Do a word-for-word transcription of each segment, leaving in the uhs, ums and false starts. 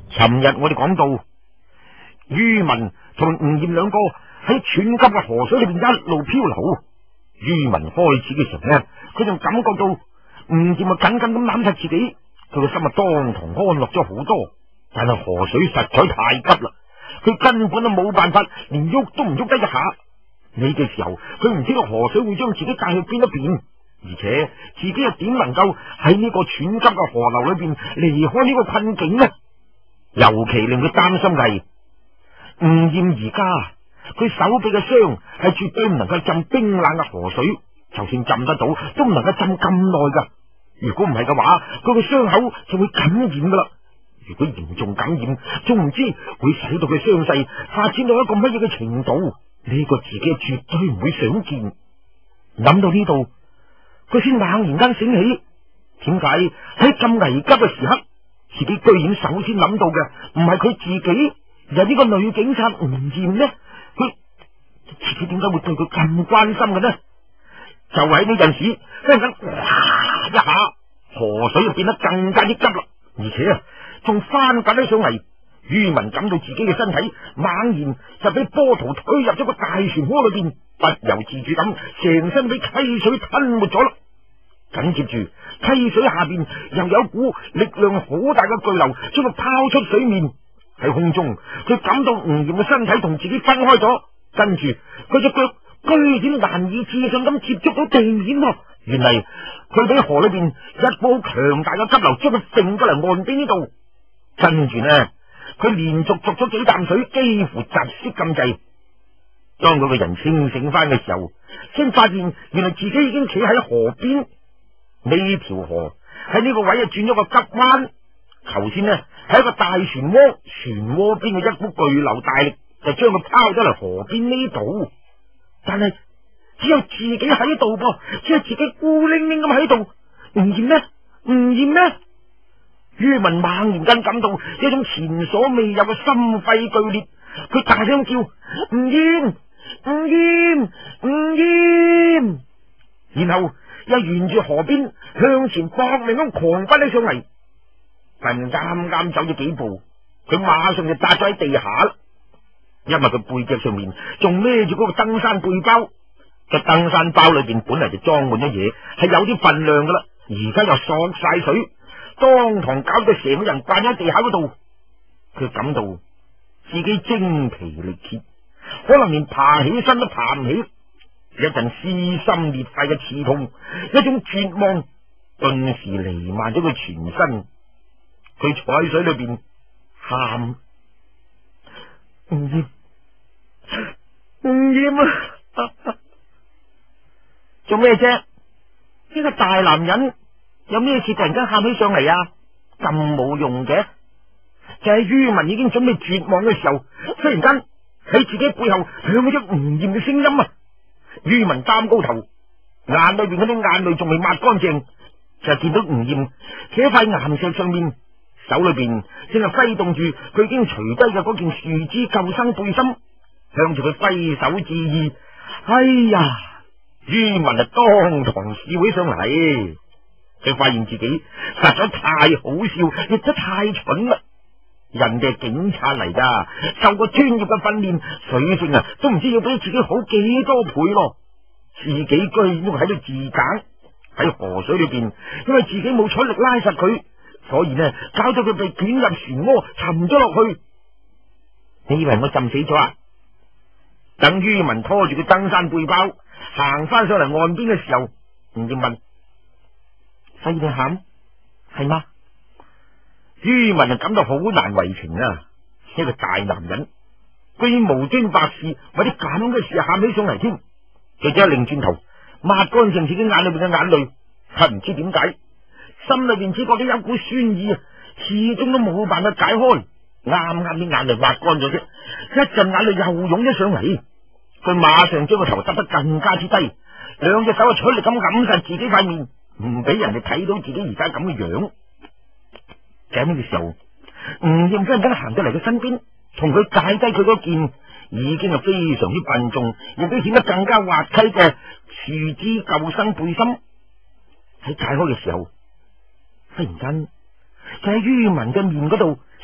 尋日我哋講到，于文同吳艷兩個喺湍急嘅河水裏邊一路漂流。于文開始嘅時候呢，佢仲感覺到吳艷啊緊緊咁攬實自己，佢個心啊當堂安樂咗好多。但係河水實在太急啦，佢根本都冇辦法，連喐都唔喐得一下。呢個時候，佢唔知道河水會將自己帶去邊一邊，而且自己又點能夠喺呢個湍急嘅河流裏邊離開呢個困境呢？尤其令佢擔心係吳艷而家佢手臂嘅傷係絕對唔能夠浸冰冷嘅河水，就算浸得到都唔能夠浸咁耐噶。如果唔係嘅話，佢個傷口就會感染噶啦。如果嚴重感染，仲唔知會使到佢傷勢發展到一個乜嘢嘅程度？呢個自己絕對唔會想見。諗到呢度，佢先猛然間醒起，點解喺咁危急嘅時刻，自己居然首先諗到嘅唔係佢自己，而係呢個女警察吳艷呢？佢自己點解會對佢咁關心嘅呢？就喺呢陣時，忽然間嘩一下，河水就變得更加之急啦，而且啊，仲翻滾起上嚟。于文感到自己嘅身體猛然就俾波濤推入咗個大漩渦裏邊，不由自主咁成身俾溪水吞沒咗啦。緊接住溪水下邊又有股力量好大嘅巨流將佢拋出水面。喺空中佢感到吳艷嘅身體同自己分開咗，跟住佢隻腳居然難以置信咁接觸到地面。原嚟佢俾河裏邊一股強大嘅急流將佢揈咗嚟岸邊呢度。跟住呢，佢連續續咗幾啖水，幾乎窒息咁滯。當佢個人清醒翻嘅時候，先發現原來自己已經企喺河邊。呢條河喺呢個位啊轉咗個急彎。頭先呢係一個大漩渦，漩渦邊嘅一股巨流大力就將佢拋咗嚟河邊呢度。但係只有自己喺度噃，只有自己孤零零咁喺度。吳艷呢？吳艷呢？于文猛然間感到一種前所未有嘅心肺劇烈，佢大聲叫：吳艷，吳艷，吳艷！然後又沿住河邊向前搏命咁狂奔起上嚟。但啱啱走咗幾步，佢馬上就砸咗喺地下啦。因為佢背脊上面仲孭住嗰個登山背包，個登山包裏邊本嚟就裝滿咗嘢，係有啲份量噶啦，而家又索晒水，當堂搞到成個人掛喺地下嗰度。佢感到自己精疲力竭，可能連爬起身都爬唔起，一陣撕心裂肺嘅刺痛，一種絕望頓時彌漫咗佢全身。佢坐喺水裏邊喊：吳艷，吳艷啊！做咩啫？呢個大男人有咩事突然間喊起上嚟啊？咁冇用嘅。就係于文已經準備絕望嘅時候，忽然間喺自己背後響起咗吳艷嘅聲音啊！于文擔高頭，眼裏邊嗰啲眼淚仲未抹乾淨，就見到吳艷企喺塊岩石上面，手裏邊正係揮動住佢已經除低嘅嗰件樹枝救生背心，向住佢揮手致意。哎呀！于文啊當堂笑起上嚟，佢發現自己實在太好笑，亦都太蠢啦。人哋係警察嚟噶，受過專業嘅訓練，水性啊都唔知要比自己好幾多倍咯。自己居然仲喺度自揀喺河水裏邊，因為自己冇出力拉實佢，所以呢搞到佢被捲入漩渦沉咗落去。你以為我浸死咗啊？等于文拖住佢登山背包行翻上嚟岸邊嘅時候，吳艷問：所以你喊係嗎？于文就感到好難為情啊！一個大男人居然無端白事為啲咁嘅事喊起上嚟添。佢只係擰轉頭抹乾淨自己眼裏邊嘅眼淚，係唔知點解心裏邊只覺得有股酸意啊，始終都冇辦法解開。啱啱啲眼淚抹乾咗啫，一陣眼淚又湧咗上嚟。佢馬上將個頭耷得更加之低，兩隻手啊出力咁揞實自己塊面，唔俾人哋睇到自己而家咁嘅樣。就喺呢個時候，吳艷忽然間行到嚟佢身邊，同佢解低佢嗰件已經係非常之笨重，亦都顯得更加滑稽嘅樹枝救生背心。喺解開嘅時候，忽然間就喺于文嘅面嗰度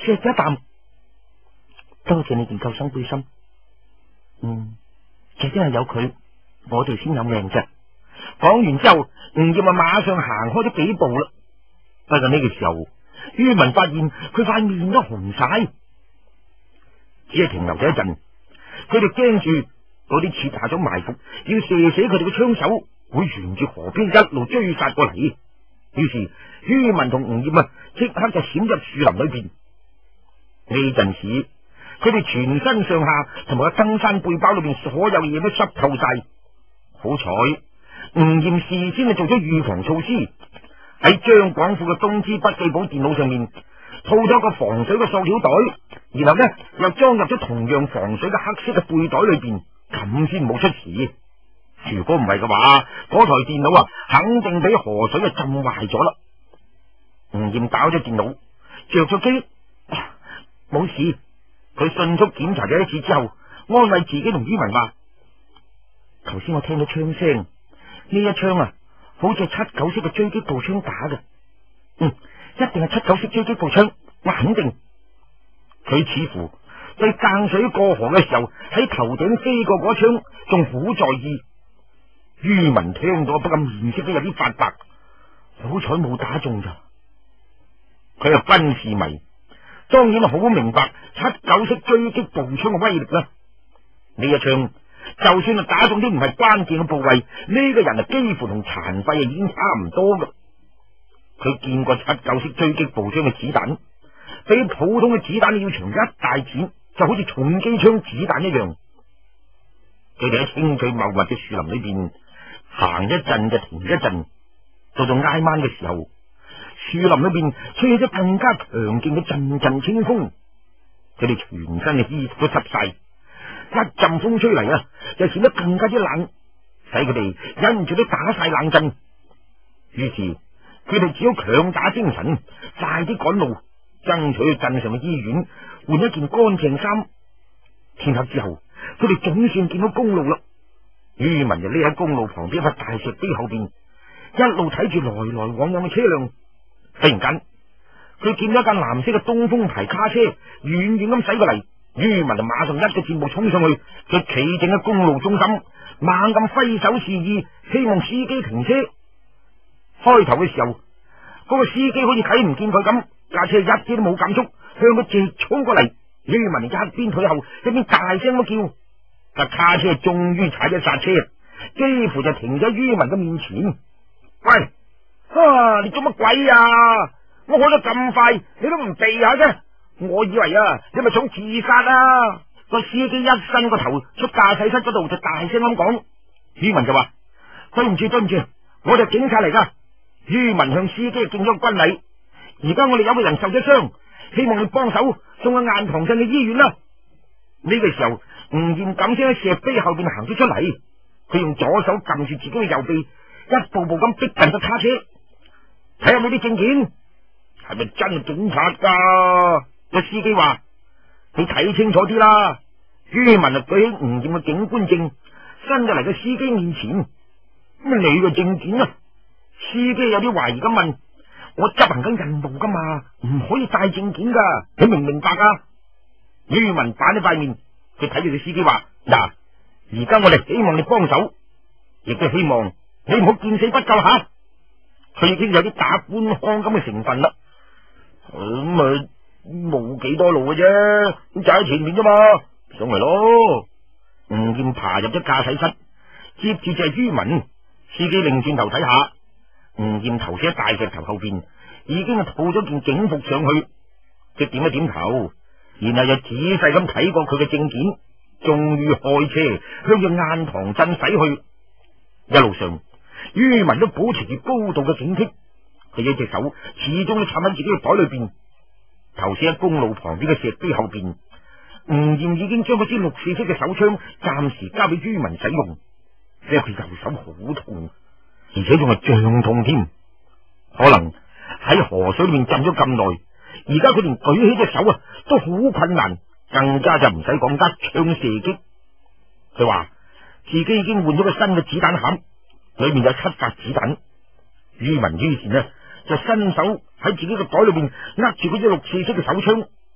錫咗一啖。多謝你件救生背心。嗯，就真係有佢，我哋先有命啫。講完之後，吳艷啊馬上行開咗幾步啦。不過呢個時候，于文發現佢塊面都紅晒，只係停留咗一陣。佢哋驚住嗰啲設下咗埋伏，要射死佢哋嘅槍手會沿住河邊一路追殺過嚟。於是于文同吳艷啊即刻就閃入樹林裏邊。呢陣時，佢哋全身上下同埋個登山背包裏邊所有嘢都濕透晒。好彩吳艷事先係做咗預防措施，喺張廣富嘅東芝筆記簿電腦上面套咗個防水嘅塑料袋，然後呢又裝入咗同樣防水嘅黑色嘅背袋裏邊，咁先冇出事。如果唔係嘅話，嗰台電腦啊肯定俾河水啊浸壞咗啦。吳艷打咗電腦，着咗機，冇事。佢迅速檢查咗一次之後，安慰自己同于文話：頭先我聽到槍聲，呢一槍啊，好似係七九式嘅狙擊步槍打嘅。嗯，一定係七九式狙擊步槍，我肯定。佢似乎對間水過河嘅時候喺頭頂飛過嗰槍仲好在意。于文聽到不禁面色都有啲發白，好彩冇打中咋。佢係軍事迷，當然好明白七九式狙擊步槍嘅威力啦。呢一槍就算係打中啲唔係關鍵嘅部位，呢、這個人啊幾乎同殘廢啊已經差唔多噶。佢見過七九式狙擊步槍嘅子彈，比普通嘅子彈要長一大截，就好似重機槍子彈一樣。佢哋喺青翠茂密嘅樹林裏邊行一陣就停一陣，到到挨晚嘅時候，樹林裏邊吹起咗更加強勁嘅陣陣清風，佢哋全身嘅衣服都濕晒，一陣風吹嚟啊，就顯得更加之冷，使佢哋忍唔住都打晒冷震。於是佢哋只好強打精神，快啲趕路，爭取去鎮上嘅醫院換一件乾淨衫。天黑之後，佢哋總算見到公路啦。于文就匿喺公路旁邊一塊大石碑後邊，一路睇住來來往往嘅車輛。突然間，佢見到一架藍色嘅東風牌卡車遠遠咁駛過嚟，于文就馬上一個箭步衝上去，佢企正喺公路中心，猛咁揮手示意，希望司機停車。開頭嘅時候，嗰、那個司機好似睇唔見佢咁，架車一啲都冇減速，向佢直衝過嚟。于文一邊退後，一邊大聲咁叫，架卡車終於踩咗剎車，幾乎就停咗于文嘅面前。喂！啊！你做乜鬼啊？我開得咁快，你都唔避下啫？我以為啊，你咪想自殺啊！個司機一伸個頭出駕駛室嗰度，就大聲咁講。于文就話：對唔住，對唔住，我哋警察嚟噶。于文向司機敬咗個軍禮。而家我哋有個人受咗傷，希望你幫手送去雁塘鎮嘅醫院啦。呢、這個時候，吳艷咁先喺石碑後邊行咗出嚟，佢用左手撳住自己嘅右臂，一步步咁逼近個卡車。睇下你啲證件係咪真係警察噶？個司機話：你睇清楚啲啦。于文就舉起吳艷嘅警官證，伸咗嚟個司機面前。乜你個證件啊？司機有啲懷疑咁問：我執行緊任務噶嘛，唔可以帶證件噶，你明唔明白啊？于文板咗塊面，佢睇住個司機話：嗱，而家我哋希望你幫手，亦都希望你唔好見死不救吓。佢已經有啲打官腔咁嘅成分啦，咁啊冇幾多路嘅啫，咁就喺前面啫嘛，上嚟咯。吳艷爬入咗駕駛室，接住就係于文。司機擰轉頭睇下，吳艷頭先喺大石頭後邊已經係套咗件警服上去，佢點一點頭，然後又仔細咁睇過佢嘅證件，終於開車向住雁塘鎮駛去。一路上，于文都保持住高度嘅警惕，佢一隻手始終都插喺自己嘅袋裏邊。頭先喺公路旁邊嘅石碑後邊，吳艷已經將嗰支六四式嘅手槍暫時交俾于文使用。呢佢右手好痛，而且仲係脹痛添。可能喺河水裏面浸咗咁耐，而家佢連舉起隻手啊都好困難，更加就唔使講一槍射擊。佢話自己已經換咗個新嘅子彈盒，裏面有七發子彈。于文於是呢就伸手喺自己嘅袋裏邊握住嗰支六四式嘅手槍，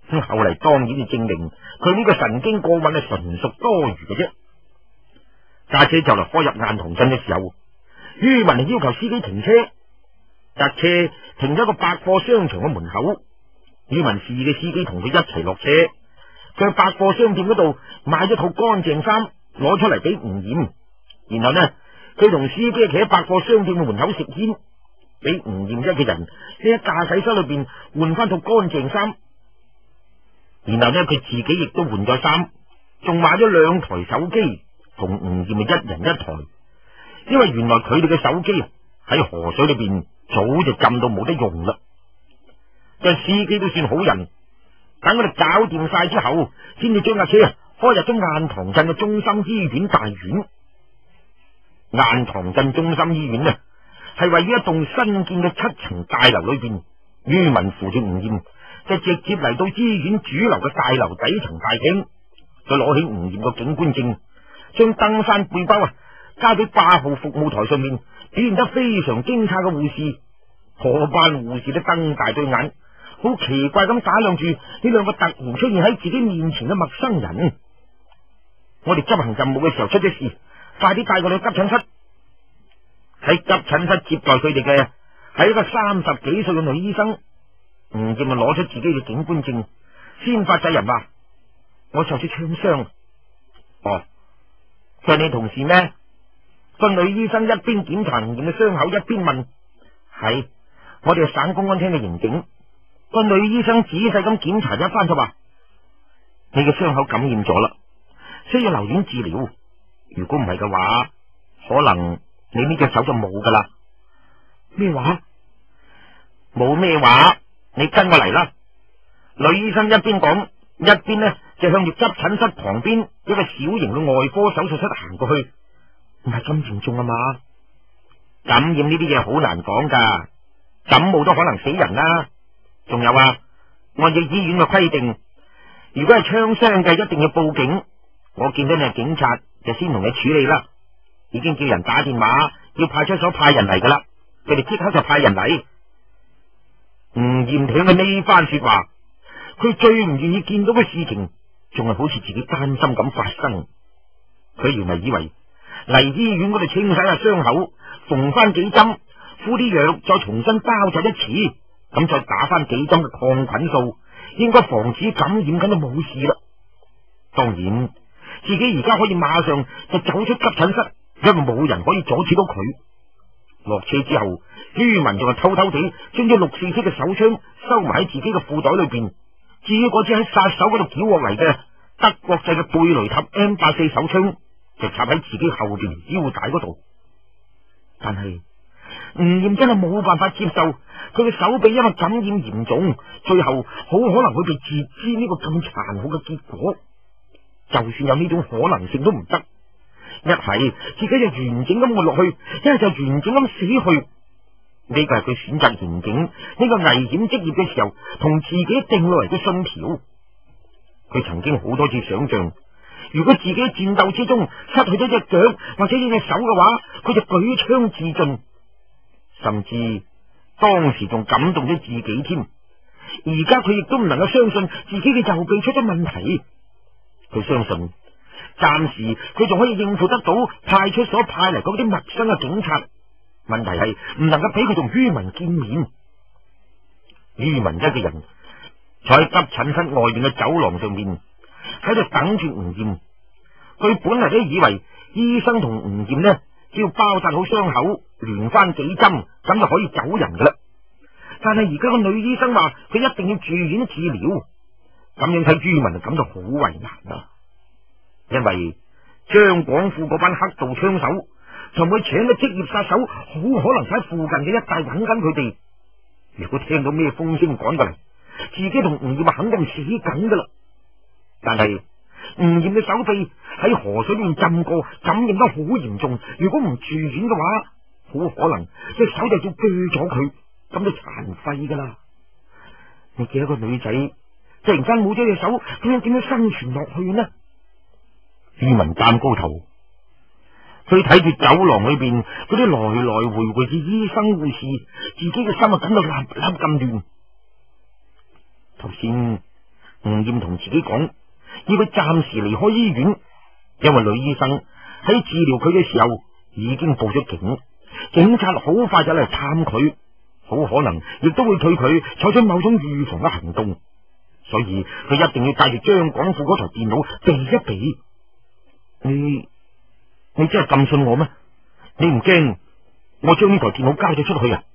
咁後嚟當然就證明佢呢個神經過敏係純屬多餘嘅啫。架車就嚟開入雁塘鎮嘅時候，于文要求司機停車，架車停咗個百貨商場嘅門口。于文示意嘅司機同佢一齊落車，佢喺百貨商店嗰度買咗套乾淨衫，攞出嚟俾吳艷。然後呢，佢同司機企喺百貨商店嘅門口食煙，俾吳艷一個人喺駕駛室裏邊換翻套乾淨衫。然後呢，佢自己亦都換咗衫，仲買咗兩台手機，同吳艷咪一人一台。因為原來佢哋嘅手機喺河水裏邊早就浸到冇得用啦。個司機都算好人，等我哋搞掂晒之後，先至將架車開入咗雁塘鎮嘅中心醫院大院。雁塘鎮中心醫院呢，係位於一棟新建嘅七層大樓裏邊。于文扶住吳艷，就直接嚟到醫院主樓嘅大樓底層大廳。佢攞起吳艷個警官證，將登山背包啊交俾八號服務台上面表現得非常驚詫嘅護士。嗰班護士都瞪大對眼，好奇怪咁打量住呢兩個突然出現喺自己面前嘅陌生人。我哋執行任務嘅時候出咗事，快啲帶佢哋去急診室。喺急診室接待佢哋嘅係一個三十幾歲嘅女醫生。吳艷就攞出自己嘅警官證，先發制人話：我受咗槍傷。哦，係你同事咩？個女醫生一邊檢查吳艷嘅傷口，一邊問：係，我哋係省公安廳嘅刑警。個女醫生仔細咁檢查一番就話：你嘅傷口感染咗啦，需要留院治療。如果唔係嘅話，可能你呢隻手就冇噶啦。咩話？冇咩話？你跟我嚟啦！女醫生一邊講，一邊呢就向住急診室旁邊一個小型嘅外科手術室行過去。唔係咁嚴重啊嘛？感染呢啲嘢好難講噶，感冒都可能死人啦。仲有啊，按照醫院嘅規定，如果係槍傷嘅，一定要報警。我見到你係警察，就先同你處理啦。已經叫人打電話，要派出所派人嚟噶啦，佢哋即刻就派人嚟。吳艷聽嘅呢番說話，佢最唔願意見到嘅事情，仲係好似自己擔心咁發生。佢原嚟以為嚟醫院嗰度清洗下傷口，縫翻幾針，敷啲藥，再重新包紮一次，咁再打翻幾針嘅抗菌素，應該防止感染，咁就冇事啦。當然，自己而家可以馬上就走出急診室，因為冇人可以阻止到佢。落車之後，于文仲係偷偷地將啲六四式嘅手槍收埋喺自己嘅褲袋裏邊。至於嗰支喺殺手嗰度繳獲嚟嘅德國製嘅貝雷塔 M 八四手槍，就插喺自己後邊腰帶嗰度。但係吳艷真係冇辦法接受佢嘅手臂因為感染嚴重，最後好可能會被截肢呢個咁殘酷嘅結果。就算有呢種可能性都唔得，一係自己就完整咁活落去，一係就完整咁死去。呢個係佢選擇刑警呢個危險職業嘅時候同自己定落嚟嘅信條。佢曾經好多次想象，如果自己喺戰鬥之中失去咗隻腳或者呢隻手嘅話，佢就舉槍自盡，甚至當時仲感動咗自己添。而家佢亦都唔能夠相信自己嘅右臂出咗問題。佢相信暫時佢仲可以應付得到派出所派嚟嗰啲陌生嘅警察，問題係唔能夠俾佢同于文見面。于文一個人坐喺急診室外邊嘅走廊上面，喺度等住吳艷。佢本嚟都以為醫生同吳艷呢，只要包紮好傷口，連翻幾針，咁就可以走人噶啦。但係而家個女醫生話佢一定要住院治療，咁樣睇于文就感到好為難啦。因為張廣富嗰班黑道槍手同佢請嘅職業殺手，好可能喺附近嘅一帶揾緊佢哋。如果聽到咩風聲趕過嚟，自己同吳艷肯定死緊噶啦。但係吳艷嘅手臂喺河水裏面浸過，感染得好嚴重。如果唔住院嘅話，好可能隻手就要鋸咗佢，咁就殘廢噶啦。你見一個女仔突然間冇咗隻手，咁樣點樣生存落去呢？于文擔高頭，佢睇住走廊裏邊嗰啲來來回回嘅醫生護士，自己嘅心啊感到立立咁亂。頭先吳艷同自己講，要佢暫時離開醫院，因為女醫生喺治療佢嘅時候已經報咗警，警察好快就嚟探佢，好可能亦都會對佢採取某種預防嘅行動，所以佢一定要帶住張廣富嗰台電腦避一避。你你真係咁信我咩？你唔驚我將呢台電腦交咗出去啊？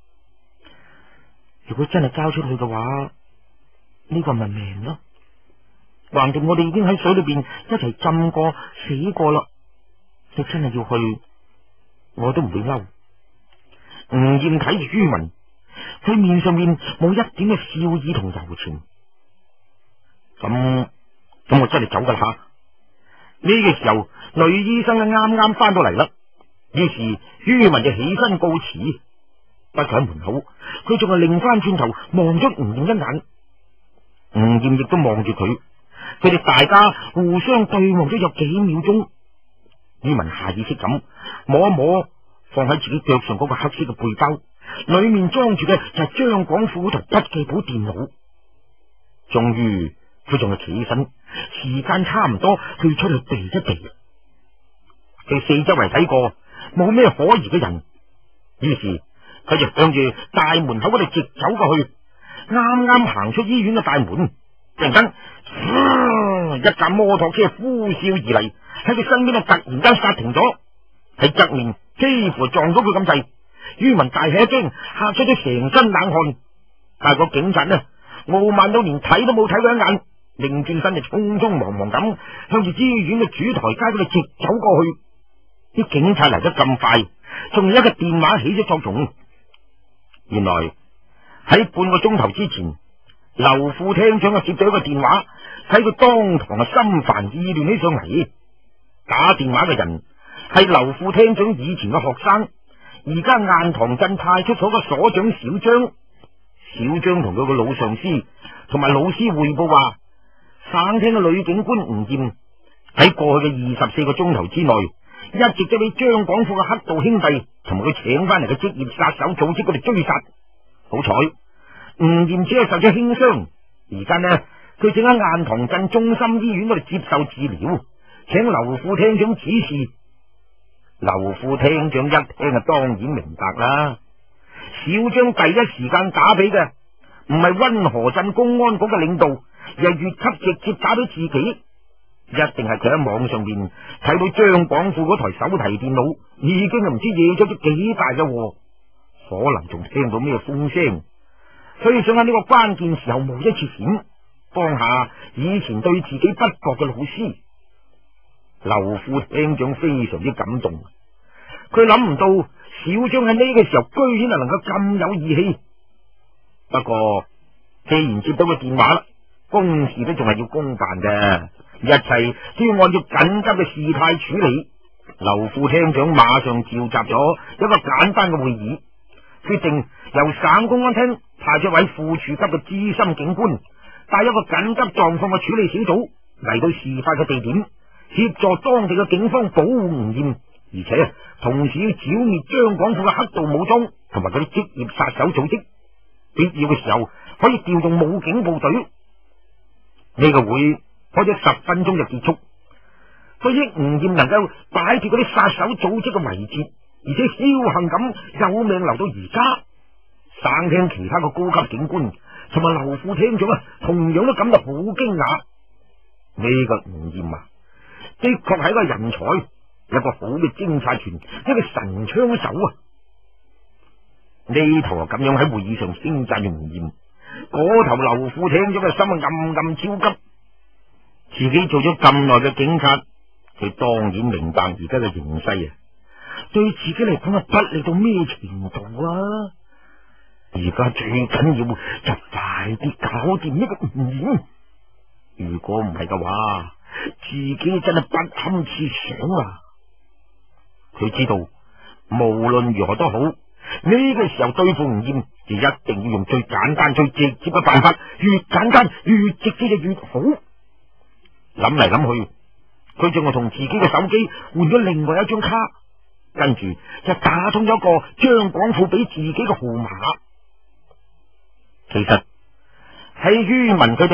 如果真係交出去嘅話，呢個咪命咯。橫掂我哋已經喺水裏邊一齊浸過死過啦，你真係要去，我都唔會嬲。吳艷睇住于文，佢面上面冇一點嘅笑意同柔情。咁咁我真係走噶啦吓。呢個時候，女醫生咧啱啱翻到嚟啦，於是于文就起身告辭。不過喺門口，佢仲係擰翻轉頭望咗吳艷一眼，吳艷亦都望住佢，佢哋大家互相對望咗有幾秒鐘。于文下意識咁摸一摸放喺自己腳上嗰個黑色嘅背包，裏面裝住嘅就係張廣富嗰台筆記簿電腦。終於佢仲係企起身，時間差唔多，佢出去避一避。佢四周圍睇過，冇咩可疑嘅人，於是佢就向住大門口嗰度直走過去。啱啱行出醫院嘅大門，突然間、呃、一架摩托車呼嘯而嚟，喺佢身邊咧突然間剎停咗，喺側面幾乎撞到佢咁滯。于文大吃一驚，嚇出咗成身冷汗。但係個警察呢，傲慢到連睇都冇睇佢一眼，擰轉身就匆匆忙忙咁向住醫院嘅主台階嗰度直走過去。啲警察嚟得咁快，仲有一個電話起咗作用。原來喺半個鐘頭之前，劉副廳長啊接到一個電話，睇佢當堂啊心煩意亂起上嚟。打電話嘅人係劉副廳長以前嘅學生，而家雁塘鎮派出所嘅所長小張。小張同佢個老上司同埋老師匯報話，省廳嘅女警官吳艷喺過去嘅二十四個鐘頭之內，一直都俾張廣富嘅黑道兄弟同埋佢請翻嚟嘅職業殺手組織嗰度追殺。好彩吳艷只係受咗輕傷，而家呢佢正喺雁塘鎮中心醫院嗰度接受治療，請劉副廳長指示。劉副廳長一聽啊，當然明白啦。小張第一時間打俾嘅唔係溫河鎮公安局嘅領導，而係越級直接打俾自己，一定係佢喺網上面睇到張廣富嗰台手提電腦已經唔知惹咗啲幾大嘅禍，可能仲聽到咩風聲，所以想喺呢個關鍵時候冒一次險，幫下以前對自己不薄嘅老師。劉副廳長非常之感動，佢諗唔到小張喺呢個時候居然係能夠咁有義氣。不過既然接到個電話啦，公事都仲係要公辦嘅，一切都要按照緊急嘅事態處理。劉副廳長馬上召集咗一個簡單嘅會議，決定由省公安廳派出位副處級嘅資深警官，帶一個緊急狀況嘅處理小組嚟到事發嘅地點，協助當地嘅警方保護吳艷，而且同時要剿滅張廣富嘅黑道武裝同埋嗰啲職業殺手組織，必要嘅時候可以調動武警部隊。呢個會開咗十分鐘就結束。對於吳艷能夠擺脫嗰啲殺手組織嘅圍截，而且僥倖咁有命留到而家，省廳其他嘅高級警官同埋劉副廳長啊，同樣都感到好驚訝。呢個吳艷啊，的確係一個人才，一個好嘅偵察員，一個神槍手啊！呢頭啊咁樣喺會議上稱讚吳艷，嗰頭劉副廳長嘅心啊暗暗焦急。自己做咗咁耐嘅警察，佢當然明白而家嘅形勢啊，對自己嚟講啊不利到咩程度啊！而家最緊要就快啲搞掂呢個吳艷，如果唔係嘅話，自己真係不堪設想啊！佢知道無論如何都好，呢個時候對付吳艷就一定要用最簡單最直接嘅辦法，越簡單越直接就越好。諗嚟諗去，佢仲係同自己嘅手機換咗另外一張卡，跟住就打通咗個張廣富俾自己嘅號碼。其實喺于文佢哋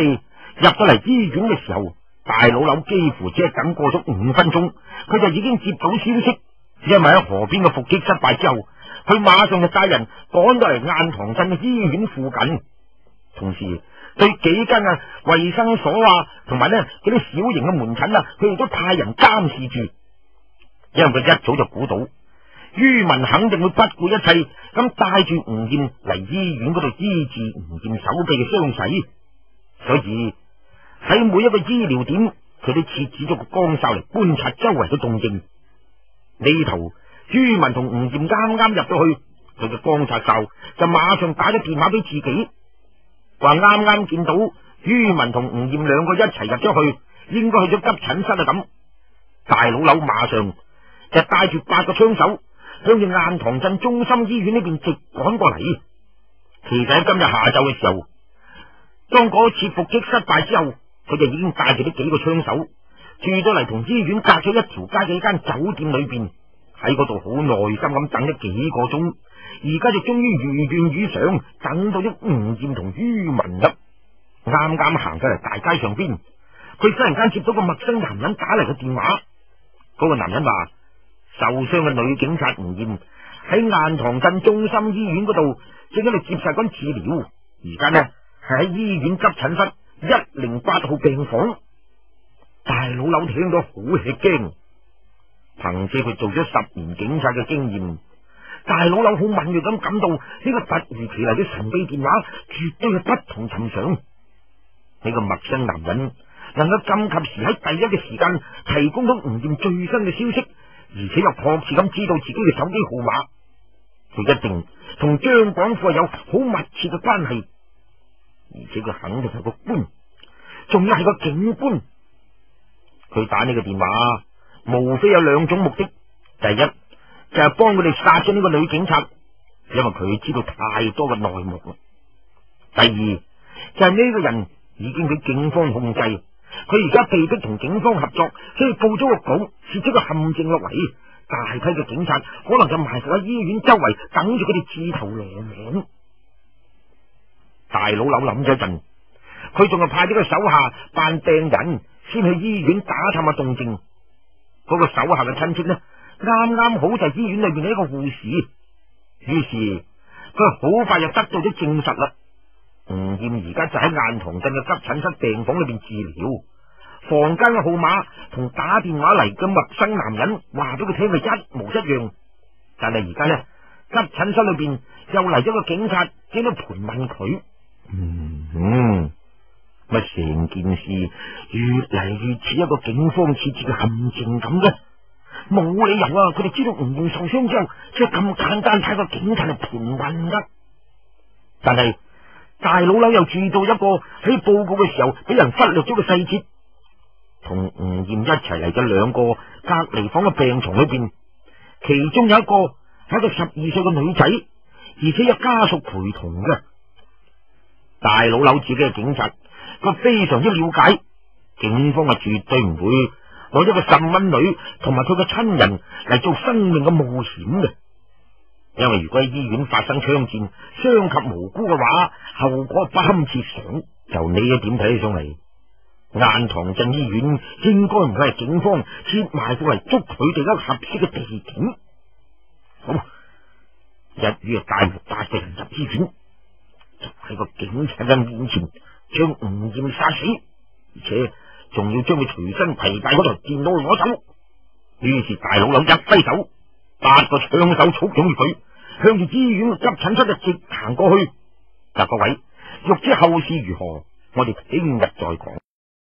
入咗嚟醫院嘅時候，大老柳幾乎只係等過咗五分鐘，佢就已經接到消息，因為喺河邊嘅伏擊失敗之後，佢馬上就帶人趕到嚟雁塘鎮嘅醫院附近，同時對幾間啊衛生所啊，同埋呢嗰啲小型嘅門診啊，佢哋都派人監視住，因為佢一早就估到于文肯定會不顧一切咁帶住吳艷嚟醫院嗰度醫治吳艷手臂嘅傷勢，所以喺每一個醫療點，佢都設置咗個光哨嚟觀察周圍嘅動靜。呢頭于文同吳艷啱啱入咗去，佢嘅光察哨就馬上打咗電話俾自己，話啱啱見到于文同吳艷兩個一齊入咗去，應該去咗急診室啊咁。大老柳馬上就帶住八個槍手向住雁塘鎮中心醫院呢邊直趕過嚟。其實喺今日下晝嘅時候，當嗰次伏擊失敗之後，佢就已經帶住呢幾個槍手住咗嚟同醫院隔咗一條街嘅一間酒店裏邊，喺嗰度好耐心咁等咗幾個鐘，而家就終於如願以償等到咗吳艷同于文啦。啱啱行咗嚟大街上邊，佢忽然間接到個陌生男人打嚟嘅電話。嗰個男人話受傷嘅女警察吳艷喺雁塘鎮中心醫院嗰度正喺度接受緊治療，而家呢係喺醫院急診室一零八號病房。大老柳聽到好吃驚，憑借佢做咗十年警察嘅經驗，大老柳好敏銳咁感到呢個突如其來嘅神秘電話絕對係不同尋常。呢個陌生男人能夠咁及時喺第一嘅時間提供到吳艷最新嘅消息，而且又確切咁知道自己嘅手機號碼，佢一定同張廣富有好密切嘅關係，而且佢肯定係個官，仲要係個警官。佢打呢個電話無非有兩種目的，第一就係幫佢哋殺咗呢個女警察，因為佢知道太多嘅內幕啦。第二就係呢個人已經俾警方控制，佢而家被逼同警方合作，所以報咗個稿，設咗個陷阱落嚟，大批嘅警察可能就埋伏喺醫院周圍等住佢哋自投羅網。大老柳諗咗一陣，佢仲係派咗個手下扮病人先去醫院打探下動靜。嗰個手下嘅親戚呢，啱啱好就係醫院裏邊嘅一個護士，於是佢好快就得到咗證實啦。吳艷而家就喺雁塘鎮嘅急診室病房裏邊治療，房間嘅號碼同打電話嚟嘅陌生男人話俾佢聽嘅一模一樣，但係而家呢，急診室裏邊又嚟咗個警察，喺度盤問佢。嗯嗯，乜成件事越嚟越似一個警方設置嘅陷阱咁嘅，冇理由啊！佢哋知道吳艷受傷之後，即係咁簡單派個警察嚟盤問噶。但係大老柳又注意到一個喺報告嘅時候俾人忽略咗嘅細節，同吳艷一齊嚟嘅兩個隔離房嘅病床裏邊，其中有一個係一個十二歲嘅女仔，而且有家屬陪同嘅。大老柳自己係警察，佢非常之了解警方係絕對唔會攞一個十蚊女同埋佢嘅親人嚟做生命嘅冒險嘅，因為如果喺醫院發生槍戰，傷及無辜嘅話，後果不堪設想。就呢一點睇起上嚟，雁塘鎮醫院應該唔會係警方設埋伏嚟捉佢哋一個合適嘅地點。好，一於帶住八個人入醫院，就喺個警察嘅面前將吳艷殺死，而且仲要將佢隨身攜帶嗰台電腦攞走。於是大老柳一揮手，八個槍手簇擁住佢，向住醫院急診室就直行過去。嗱，各位，欲知後事如何，我哋聽日再講。